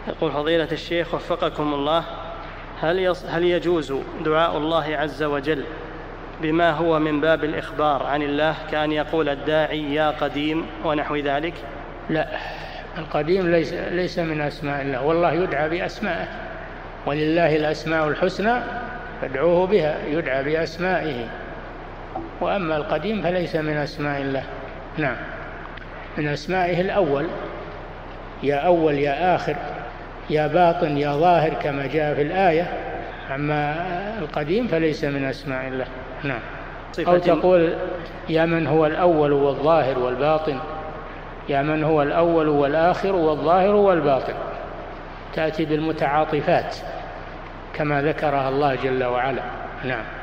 يقول فضيلة الشيخ وفقكم الله، هل يجوز دعاء الله عز وجل بما هو من باب الإخبار عن الله، كأن يقول الداعي يا قديم ونحو ذلك؟ لا، القديم ليس من أسماء الله، والله يدعى بأسمائه، ولله الأسماء الحسنى فادعوه بها، يدعى بأسمائه. وأما القديم فليس من أسماء الله. نعم، من أسمائه الأول، يا أول يا آخر يا باطن يا ظاهر كما جاء في الآية. أما القديم فليس من أسماء الله. نعم. أو تقول يا من هو الأول والظاهر والباطن، يا من هو الأول والآخر والظاهر والباطن، تأتي بالمتعاطفات كما ذكرها الله جل وعلا. نعم.